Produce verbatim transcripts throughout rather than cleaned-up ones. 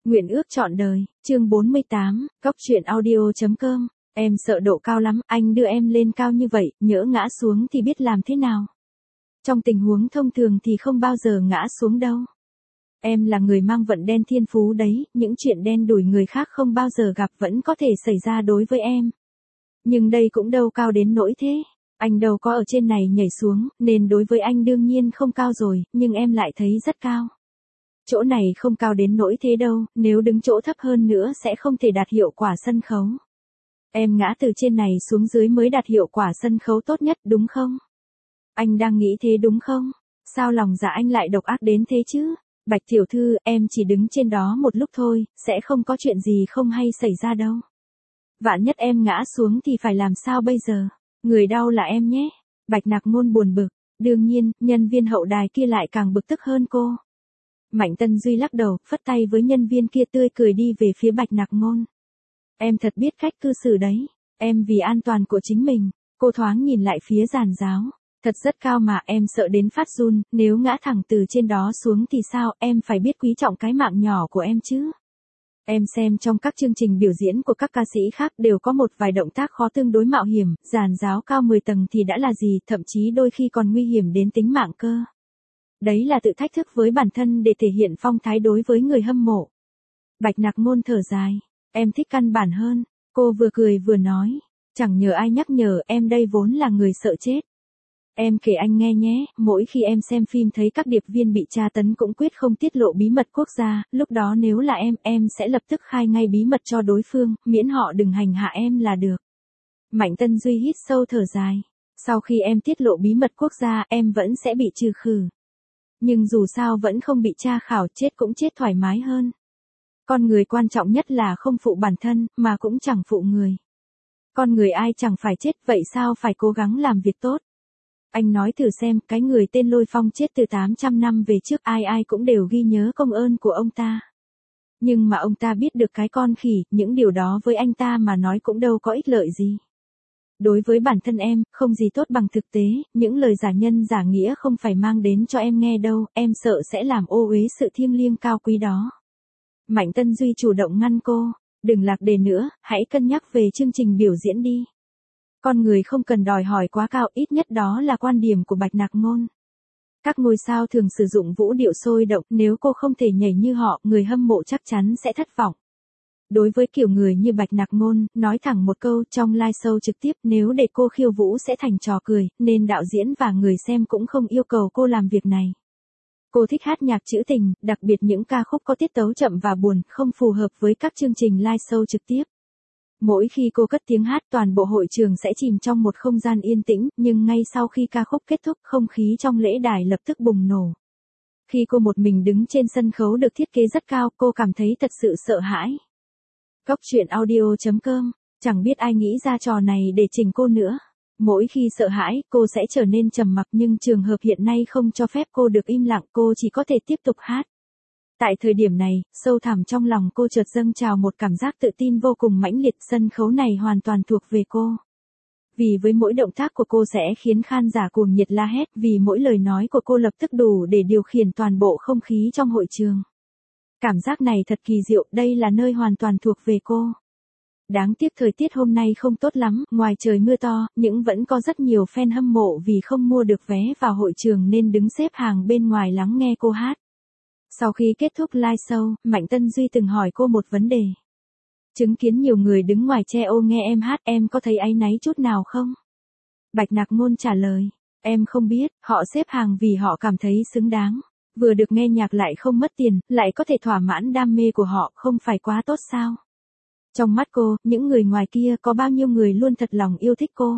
Nguyện ước trọn đời, chương bốn mươi tám, Cóc truyện audio.com, em sợ độ cao lắm, anh đưa em lên cao như vậy, nhỡ ngã xuống thì biết làm thế nào. Trong tình huống thông thường thì không bao giờ ngã xuống đâu. Em là người mang vận đen thiên phú đấy, những chuyện đen đủi người khác không bao giờ gặp vẫn có thể xảy ra đối với em. Nhưng đây cũng đâu cao đến nỗi thế. Anh đâu có ở trên này nhảy xuống, nên đối với anh đương nhiên không cao rồi, nhưng em lại thấy rất cao. Chỗ này không cao đến nỗi thế đâu, nếu đứng chỗ thấp hơn nữa sẽ không thể đạt hiệu quả sân khấu. Em ngã từ trên này xuống dưới mới đạt hiệu quả sân khấu tốt nhất đúng không? Anh đang nghĩ thế đúng không? Sao lòng dạ anh lại độc ác đến thế chứ? Bạch tiểu thư, em chỉ đứng trên đó một lúc thôi, sẽ không có chuyện gì không hay xảy ra đâu. Vạn nhất em ngã xuống thì phải làm sao bây giờ? Người đau là em nhé. Bạch Nặc Ngôn buồn bực. Đương nhiên, nhân viên hậu đài kia lại càng bực tức hơn cô. Mạnh Tân Duy lắc đầu, phất tay với nhân viên kia tươi cười đi về phía Bạch Nặc Ngôn. Em thật biết cách cư xử đấy. Em vì an toàn của chính mình. Cô thoáng nhìn lại phía giàn giáo. Thật rất cao mà em sợ đến phát run, nếu ngã thẳng từ trên đó xuống thì sao, em phải biết quý trọng cái mạng nhỏ của em chứ. Em xem trong các chương trình biểu diễn của các ca sĩ khác đều có một vài động tác khó tương đối mạo hiểm, giàn giáo cao mười tầng thì đã là gì, thậm chí đôi khi còn nguy hiểm đến tính mạng cơ. Đấy là tự thách thức với bản thân để thể hiện phong thái đối với người hâm mộ. Bạch Nặc Ngôn thở dài, em thích căn bản hơn, cô vừa cười vừa nói, chẳng nhờ ai nhắc nhở, em đây vốn là người sợ chết. Em kể anh nghe nhé, mỗi khi em xem phim thấy các điệp viên bị tra tấn cũng quyết không tiết lộ bí mật quốc gia, lúc đó nếu là em, em sẽ lập tức khai ngay bí mật cho đối phương, miễn họ đừng hành hạ em là được. Mạnh Tân Duy hít sâu thở dài, sau khi em tiết lộ bí mật quốc gia, em vẫn sẽ bị trừ khử. Nhưng dù sao vẫn không bị tra khảo, chết cũng chết thoải mái hơn. Con người quan trọng nhất là không phụ bản thân, mà cũng chẳng phụ người. Con người ai chẳng phải chết, vậy sao phải cố gắng làm việc tốt. Anh nói thử xem, cái người tên Lôi Phong chết từ tám trăm năm về trước, ai ai cũng đều ghi nhớ công ơn của ông ta. Nhưng mà ông ta biết được cái con khỉ, những điều đó với anh ta mà nói cũng đâu có ích lợi gì. Đối với bản thân em, không gì tốt bằng thực tế, những lời giả nhân giả nghĩa không phải mang đến cho em nghe đâu, em sợ sẽ làm ô uế sự thiêng liêng cao quý đó. Mạnh Tân Duy chủ động ngăn cô, đừng lạc đề nữa, hãy cân nhắc về chương trình biểu diễn đi. Con người không cần đòi hỏi quá cao, ít nhất đó là quan điểm của Bạch Nặc Ngôn. Các ngôi sao thường sử dụng vũ điệu sôi động, nếu cô không thể nhảy như họ, người hâm mộ chắc chắn sẽ thất vọng. Đối với kiểu người như Bạch Nặc Ngôn, nói thẳng một câu, trong live show trực tiếp, nếu để cô khiêu vũ sẽ thành trò cười, nên đạo diễn và người xem cũng không yêu cầu cô làm việc này. Cô thích hát nhạc trữ tình, đặc biệt những ca khúc có tiết tấu chậm và buồn, không phù hợp với các chương trình live show trực tiếp. Mỗi khi cô cất tiếng hát, toàn bộ hội trường sẽ chìm trong một không gian yên tĩnh, nhưng ngay sau khi ca khúc kết thúc, không khí trong lễ đài lập tức bùng nổ. Khi cô một mình đứng trên sân khấu được thiết kế rất cao, cô cảm thấy thật sự sợ hãi. Cóc truyện audio.com, chẳng biết ai nghĩ ra trò này để chỉnh cô nữa. Mỗi khi sợ hãi, cô sẽ trở nên trầm mặc, nhưng trường hợp hiện nay không cho phép cô được im lặng, cô chỉ có thể tiếp tục hát. Tại thời điểm này, sâu thẳm trong lòng cô chợt dâng trào một cảm giác tự tin vô cùng mãnh liệt, sân khấu này hoàn toàn thuộc về cô. Vì với mỗi động tác của cô sẽ khiến khán giả cuồng nhiệt la hét, vì mỗi lời nói của cô lập tức đủ để điều khiển toàn bộ không khí trong hội trường. Cảm giác này thật kỳ diệu, đây là nơi hoàn toàn thuộc về cô. Đáng tiếc thời tiết hôm nay không tốt lắm, ngoài trời mưa to, nhưng vẫn có rất nhiều fan hâm mộ vì không mua được vé vào hội trường nên đứng xếp hàng bên ngoài lắng nghe cô hát. Sau khi kết thúc live show, Mạnh Tân Duy từng hỏi cô một vấn đề. Chứng kiến nhiều người đứng ngoài che ô nghe em hát, em có thấy áy náy chút nào không? Bạch Nặc Ngôn trả lời, em không biết, họ xếp hàng vì họ cảm thấy xứng đáng. Vừa được nghe nhạc lại không mất tiền, lại có thể thỏa mãn đam mê của họ, không phải quá tốt sao? Trong mắt cô, những người ngoài kia có bao nhiêu người luôn thật lòng yêu thích cô.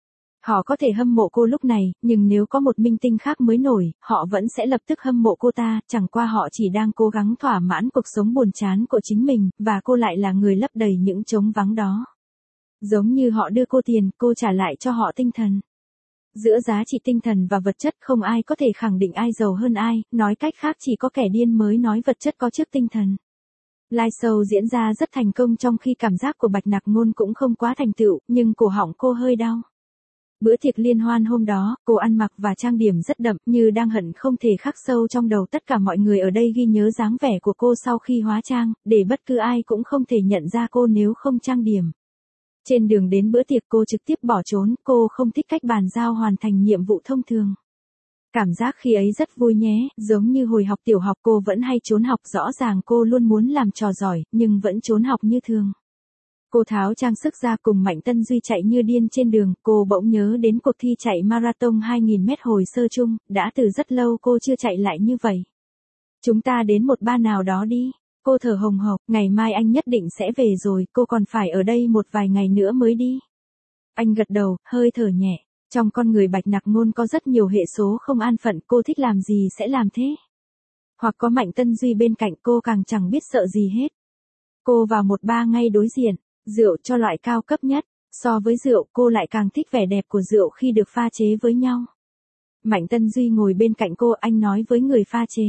Họ có thể hâm mộ cô lúc này, nhưng nếu có một minh tinh khác mới nổi, họ vẫn sẽ lập tức hâm mộ cô ta, chẳng qua họ chỉ đang cố gắng thỏa mãn cuộc sống buồn chán của chính mình, và cô lại là người lấp đầy những trống vắng đó. Giống như họ đưa cô tiền, cô trả lại cho họ tinh thần. Giữa giá trị tinh thần và vật chất không ai có thể khẳng định ai giàu hơn ai, nói cách khác chỉ có kẻ điên mới nói vật chất có trước tinh thần. Live show diễn ra rất thành công trong khi cảm giác của Bạch Nặc Ngôn cũng không quá thành tựu, nhưng cổ họng cô hơi đau. Bữa tiệc liên hoan hôm đó, cô ăn mặc và trang điểm rất đậm, như đang hận không thể khắc sâu trong đầu tất cả mọi người ở đây ghi nhớ dáng vẻ của cô sau khi hóa trang, để bất cứ ai cũng không thể nhận ra cô nếu không trang điểm. Trên đường đến bữa tiệc cô trực tiếp bỏ trốn, cô không thích cách bàn giao hoàn thành nhiệm vụ thông thường. Cảm giác khi ấy rất vui nhé, giống như hồi học tiểu học cô vẫn hay trốn học, rõ ràng cô luôn muốn làm trò giỏi, nhưng vẫn trốn học như thường. Cô tháo trang sức ra cùng Mạnh Tân Duy chạy như điên trên đường, cô bỗng nhớ đến cuộc thi chạy marathon hai nghìn mét hồi sơ chung, đã từ rất lâu cô chưa chạy lại như vậy. Chúng ta đến một bar nào đó đi. Cô thở hồng hộc, ngày mai anh nhất định sẽ về rồi, cô còn phải ở đây một vài ngày nữa mới đi. Anh gật đầu, hơi thở nhẹ. Trong con người Bạch Nặc Ngôn có rất nhiều hệ số không an phận, cô thích làm gì sẽ làm thế. Hoặc có Mạnh Tân Duy bên cạnh cô càng chẳng biết sợ gì hết. Cô vào một bar ngay đối diện, rượu cho loại cao cấp nhất. So với rượu cô lại càng thích vẻ đẹp của rượu khi được pha chế với nhau. Mạnh Tân Duy ngồi bên cạnh cô, anh nói với người pha chế.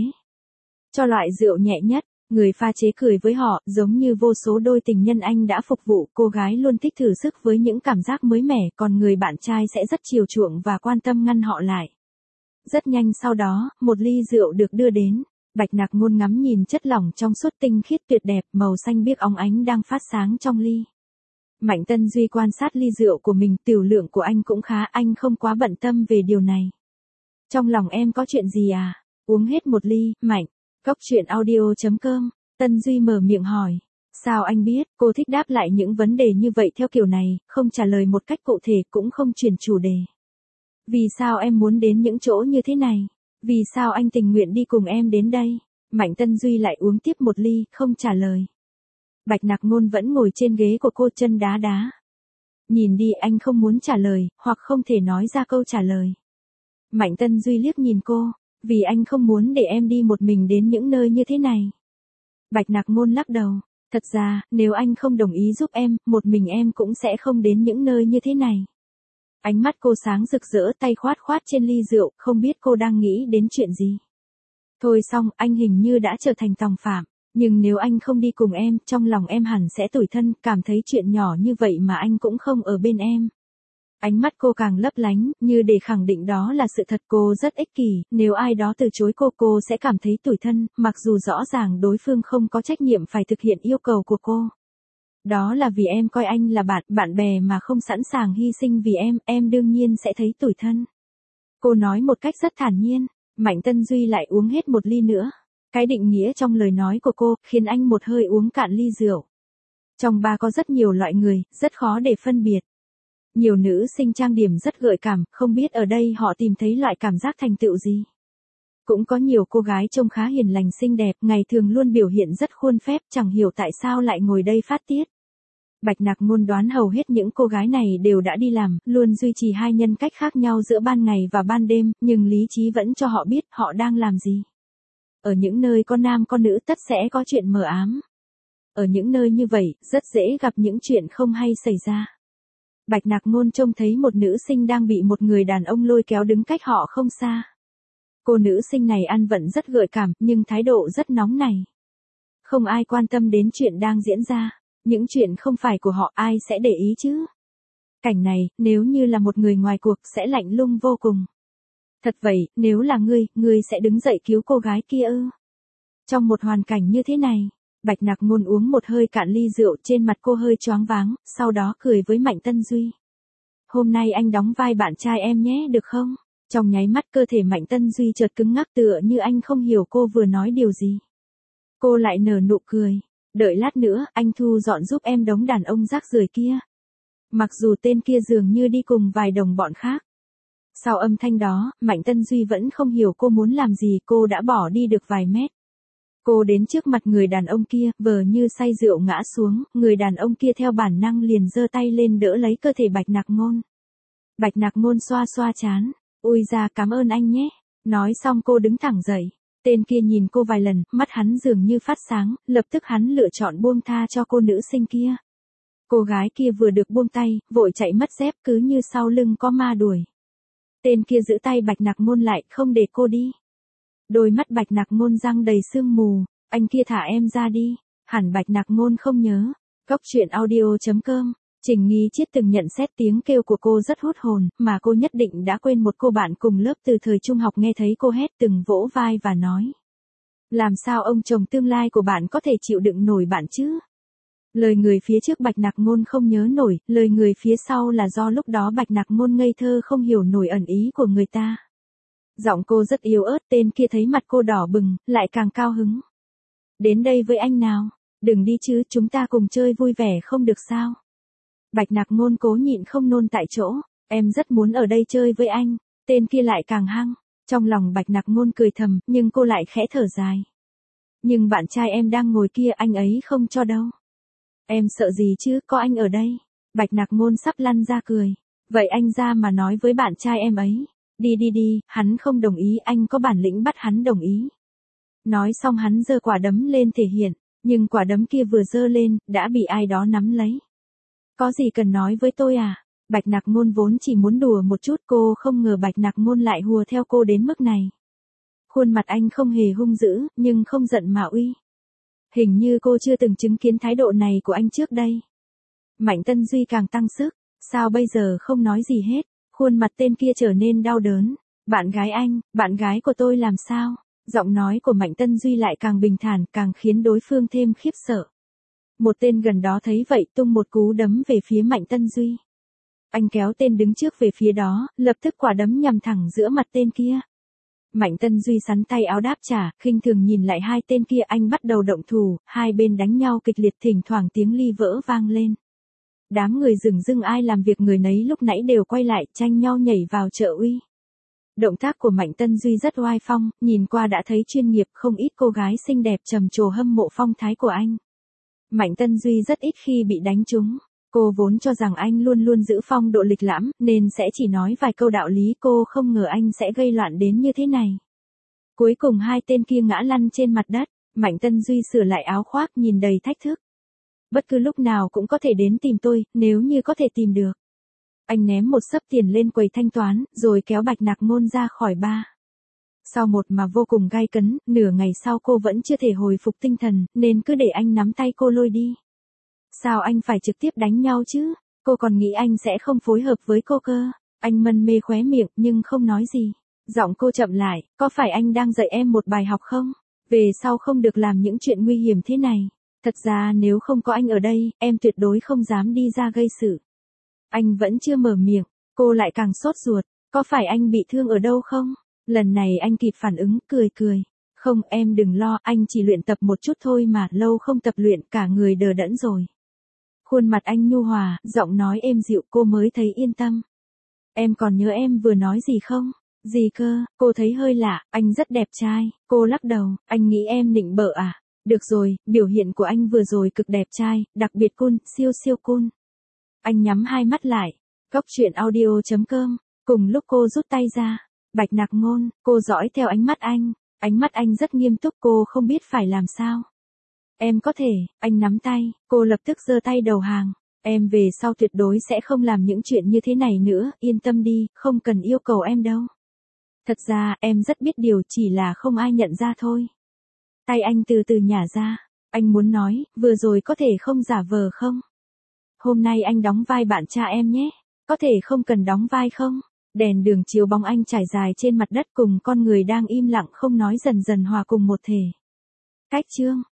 Cho loại rượu nhẹ nhất. Người pha chế cười với họ, giống như vô số đôi tình nhân anh đã phục vụ, cô gái luôn thích thử sức với những cảm giác mới mẻ, còn người bạn trai sẽ rất chiều chuộng và quan tâm ngăn họ lại. Rất nhanh sau đó, một ly rượu được đưa đến, Bạch Nặc Ngôn ngắm nhìn chất lỏng trong suốt tinh khiết tuyệt đẹp, màu xanh biếc óng ánh đang phát sáng trong ly. Mạnh Tân Duy quan sát ly rượu của mình, tiểu lượng của anh cũng khá, anh không quá bận tâm về điều này. Trong lòng em có chuyện gì à? Uống hết một ly, Mạnh. Cốc truyện audio chấm com, Tân Duy mở miệng hỏi. Sao anh biết? Cô thích đáp lại những vấn đề như vậy theo kiểu này, không trả lời một cách cụ thể cũng không chuyển chủ đề. Vì sao em muốn đến những chỗ như thế này? Vì sao anh tình nguyện đi cùng em đến đây? Mạnh Tân Duy lại uống tiếp một ly, không trả lời. Bạch Nặc Ngôn vẫn ngồi trên ghế của cô, chân đá đá. Nhìn đi, anh không muốn trả lời, hoặc không thể nói ra câu trả lời. Mạnh Tân Duy liếc nhìn cô. Vì anh không muốn để em đi một mình đến những nơi như thế này. Bạch Nặc Ngôn lắc đầu. Thật ra, nếu anh không đồng ý giúp em, một mình em cũng sẽ không đến những nơi như thế này. Ánh mắt cô sáng rực rỡ, tay khoát khoát trên ly rượu, không biết cô đang nghĩ đến chuyện gì. Thôi xong, anh hình như đã trở thành tòng phạm. Nhưng nếu anh không đi cùng em, trong lòng em hẳn sẽ tủi thân, cảm thấy chuyện nhỏ như vậy mà anh cũng không ở bên em. Ánh mắt cô càng lấp lánh, như để khẳng định đó là sự thật. Cô rất ích kỷ, nếu ai đó từ chối cô, cô sẽ cảm thấy tủi thân, mặc dù rõ ràng đối phương không có trách nhiệm phải thực hiện yêu cầu của cô. Đó là vì em coi anh là bạn, bạn bè mà không sẵn sàng hy sinh vì em, em đương nhiên sẽ thấy tủi thân. Cô nói một cách rất thản nhiên. Mạnh Tân Duy lại uống hết một ly nữa. Cái định nghĩa trong lời nói của cô, khiến anh một hơi uống cạn ly rượu. Trong bar có rất nhiều loại người, rất khó để phân biệt. Nhiều nữ sinh trang điểm rất gợi cảm, không biết ở đây họ tìm thấy loại cảm giác thành tựu gì. Cũng có nhiều cô gái trông khá hiền lành xinh đẹp, ngày thường luôn biểu hiện rất khuôn phép, chẳng hiểu tại sao lại ngồi đây phát tiết. Bạch Nặc Ngôn đoán hầu hết những cô gái này đều đã đi làm, luôn duy trì hai nhân cách khác nhau giữa ban ngày và ban đêm, nhưng lý trí vẫn cho họ biết họ đang làm gì. Ở những nơi có nam có nữ tất sẽ có chuyện mờ ám. Ở những nơi như vậy, rất dễ gặp những chuyện không hay xảy ra. Bạch Nặc Ngôn trông thấy một nữ sinh đang bị một người đàn ông lôi kéo đứng cách họ không xa. Cô nữ sinh này ăn vận rất gợi cảm, nhưng thái độ rất nóng nảy. Không ai quan tâm đến chuyện đang diễn ra. Những chuyện không phải của họ ai sẽ để ý chứ. Cảnh này, nếu như là một người ngoài cuộc sẽ lạnh lùng vô cùng. Thật vậy, nếu là ngươi, ngươi sẽ đứng dậy cứu cô gái kia ư? Trong một hoàn cảnh như thế này, Bạch Nặc Ngôn uống một hơi cạn ly rượu, trên mặt cô hơi choáng váng, sau đó cười với Mạnh Tân Duy. Hôm nay anh đóng vai bạn trai em nhé, được không? Trong nháy mắt cơ thể Mạnh Tân Duy chợt cứng ngắc, tựa như anh không hiểu cô vừa nói điều gì. Cô lại nở nụ cười. Đợi lát nữa, anh thu dọn giúp em đống đàn ông rác rưởi kia. Mặc dù tên kia dường như đi cùng vài đồng bọn khác. Sau âm thanh đó, Mạnh Tân Duy vẫn không hiểu cô muốn làm gì, cô đã bỏ đi được vài mét. Cô đến trước mặt người đàn ông kia, vờ như say rượu ngã xuống, người đàn ông kia theo bản năng liền giơ tay lên đỡ lấy cơ thể Bạch Nặc Ngôn. Bạch Nặc Ngôn xoa xoa trán, ui da, cảm ơn anh nhé. Nói xong cô đứng thẳng dậy. Tên kia nhìn cô vài lần, mắt hắn dường như phát sáng, lập tức hắn lựa chọn buông tha cho cô nữ sinh kia. Cô gái kia vừa được buông tay, vội chạy mất dép, cứ như sau lưng có ma đuổi. Tên kia giữ tay Bạch Nặc Ngôn lại, không để cô đi. Đôi mắt Bạch Nặc Ngôn răng đầy sương mù, anh kia thả em ra đi. Hẳn Bạch Nặc Ngôn không nhớ. Cốc truyện audio chấm com Trình Nghi Chiết từng nhận xét tiếng kêu của cô rất hút hồn, mà cô nhất định đã quên một cô bạn cùng lớp từ thời trung học nghe thấy cô hét từng vỗ vai và nói. Làm sao ông chồng tương lai của bạn có thể chịu đựng nổi bạn chứ? Lời người phía trước Bạch Nặc Ngôn không nhớ nổi, lời người phía sau là do lúc đó Bạch Nặc Ngôn ngây thơ không hiểu nổi ẩn ý của người ta. Giọng cô rất yếu ớt, tên kia thấy mặt cô đỏ bừng, lại càng cao hứng. Đến đây với anh nào, đừng đi chứ, chúng ta cùng chơi vui vẻ không được sao? Bạch Nặc Ngôn cố nhịn không nôn tại chỗ, em rất muốn ở đây chơi với anh, tên kia lại càng hăng. Trong lòng Bạch Nặc Ngôn cười thầm, nhưng cô lại khẽ thở dài. Nhưng bạn trai em đang ngồi kia, anh ấy không cho đâu. Em sợ gì chứ, có anh ở đây. Bạch Nặc Ngôn sắp lăn ra cười. Vậy anh ra mà nói với bạn trai em ấy. Đi đi đi, hắn không đồng ý, anh có bản lĩnh bắt hắn đồng ý. Nói xong hắn giơ quả đấm lên thể hiện, nhưng quả đấm kia vừa giơ lên, đã bị ai đó nắm lấy. Có gì cần nói với tôi à? Bạch Nặc Ngôn vốn chỉ muốn đùa một chút, cô không ngờ Bạch Nặc Ngôn lại hùa theo cô đến mức này. Khuôn mặt anh không hề hung dữ, nhưng không giận mà uy. Hình như cô chưa từng chứng kiến thái độ này của anh trước đây. Mạnh Tân Duy càng tăng sức, sao bây giờ không nói gì hết, khuôn mặt tên kia trở nên đau đớn. Bạn gái anh, bạn gái của tôi làm sao? Giọng nói của Mạnh Tân Duy lại càng bình thản, càng khiến đối phương thêm khiếp sợ. Một tên gần đó thấy vậy tung một cú đấm về phía Mạnh Tân Duy. Anh kéo tên đứng trước về phía đó, lập tức quả đấm nhằm thẳng giữa mặt tên kia. Mạnh Tân Duy sắn tay áo đáp trả, khinh thường nhìn lại hai tên kia, anh bắt đầu động thủ, hai bên đánh nhau kịch liệt, thỉnh thoảng tiếng ly vỡ vang lên. Đám người dửng dưng ai làm việc người nấy lúc nãy đều quay lại, tranh nhau nhảy vào trợ uy. Động tác của Mạnh Tân Duy rất oai phong, nhìn qua đã thấy chuyên nghiệp, không ít cô gái xinh đẹp trầm trồ hâm mộ phong thái của anh. Mạnh Tân Duy rất ít khi bị đánh trúng. Cô vốn cho rằng anh luôn luôn giữ phong độ lịch lãm, nên sẽ chỉ nói vài câu đạo lý, cô không ngờ anh sẽ gây loạn đến như thế này. Cuối cùng hai tên kia ngã lăn trên mặt đất, Mạnh Tân Duy sửa lại áo khoác nhìn đầy thách thức. Bất cứ lúc nào cũng có thể đến tìm tôi, nếu như có thể tìm được. Anh ném một xấp tiền lên quầy thanh toán, rồi kéo Bạch Nặc Ngôn ra khỏi bar. Sau một mà vô cùng gay cấn, nửa ngày sau cô vẫn chưa thể hồi phục tinh thần, nên cứ để anh nắm tay cô lôi đi. Sao anh phải trực tiếp đánh nhau chứ? Cô còn nghĩ anh sẽ không phối hợp với cô cơ. Anh mân mê khóe miệng nhưng không nói gì. Giọng cô chậm lại, có phải anh đang dạy em một bài học không? Về sau không được làm những chuyện nguy hiểm thế này. Thật ra nếu không có anh ở đây, em tuyệt đối không dám đi ra gây sự. Anh vẫn chưa mở miệng, cô lại càng sốt ruột. Có phải anh bị thương ở đâu không? Lần này anh kịp phản ứng, cười cười. Không, em đừng lo, anh chỉ luyện tập một chút thôi mà, lâu không tập luyện cả người đờ đẫn rồi. Khuôn mặt anh nhu hòa, giọng nói êm dịu, cô mới thấy yên tâm. Em còn nhớ em vừa nói gì không? Gì cơ? Cô thấy hơi lạ, anh rất đẹp trai. Cô lắc đầu, anh nghĩ em nịnh bợ à? Được rồi, biểu hiện của anh vừa rồi cực đẹp trai, đặc biệt cool, siêu siêu cool. Anh nhắm hai mắt lại. Góc truyện audio chấm com. Cùng lúc cô rút tay ra. Bạch Nặc Ngôn, cô dõi theo ánh mắt anh. Ánh mắt anh rất nghiêm túc, cô không biết phải làm sao. Em có thể, anh nắm tay, cô lập tức giơ tay đầu hàng. Em về sau tuyệt đối sẽ không làm những chuyện như thế này nữa, yên tâm đi, không cần yêu cầu em đâu. Thật ra, em rất biết điều, chỉ là không ai nhận ra thôi. Tay anh từ từ nhả ra, anh muốn nói, vừa rồi có thể không giả vờ không? Hôm nay anh đóng vai bạn trai em nhé, có thể không cần đóng vai không? Đèn đường chiếu bóng anh trải dài trên mặt đất cùng con người đang im lặng không nói dần dần hòa cùng một thể. Cách chương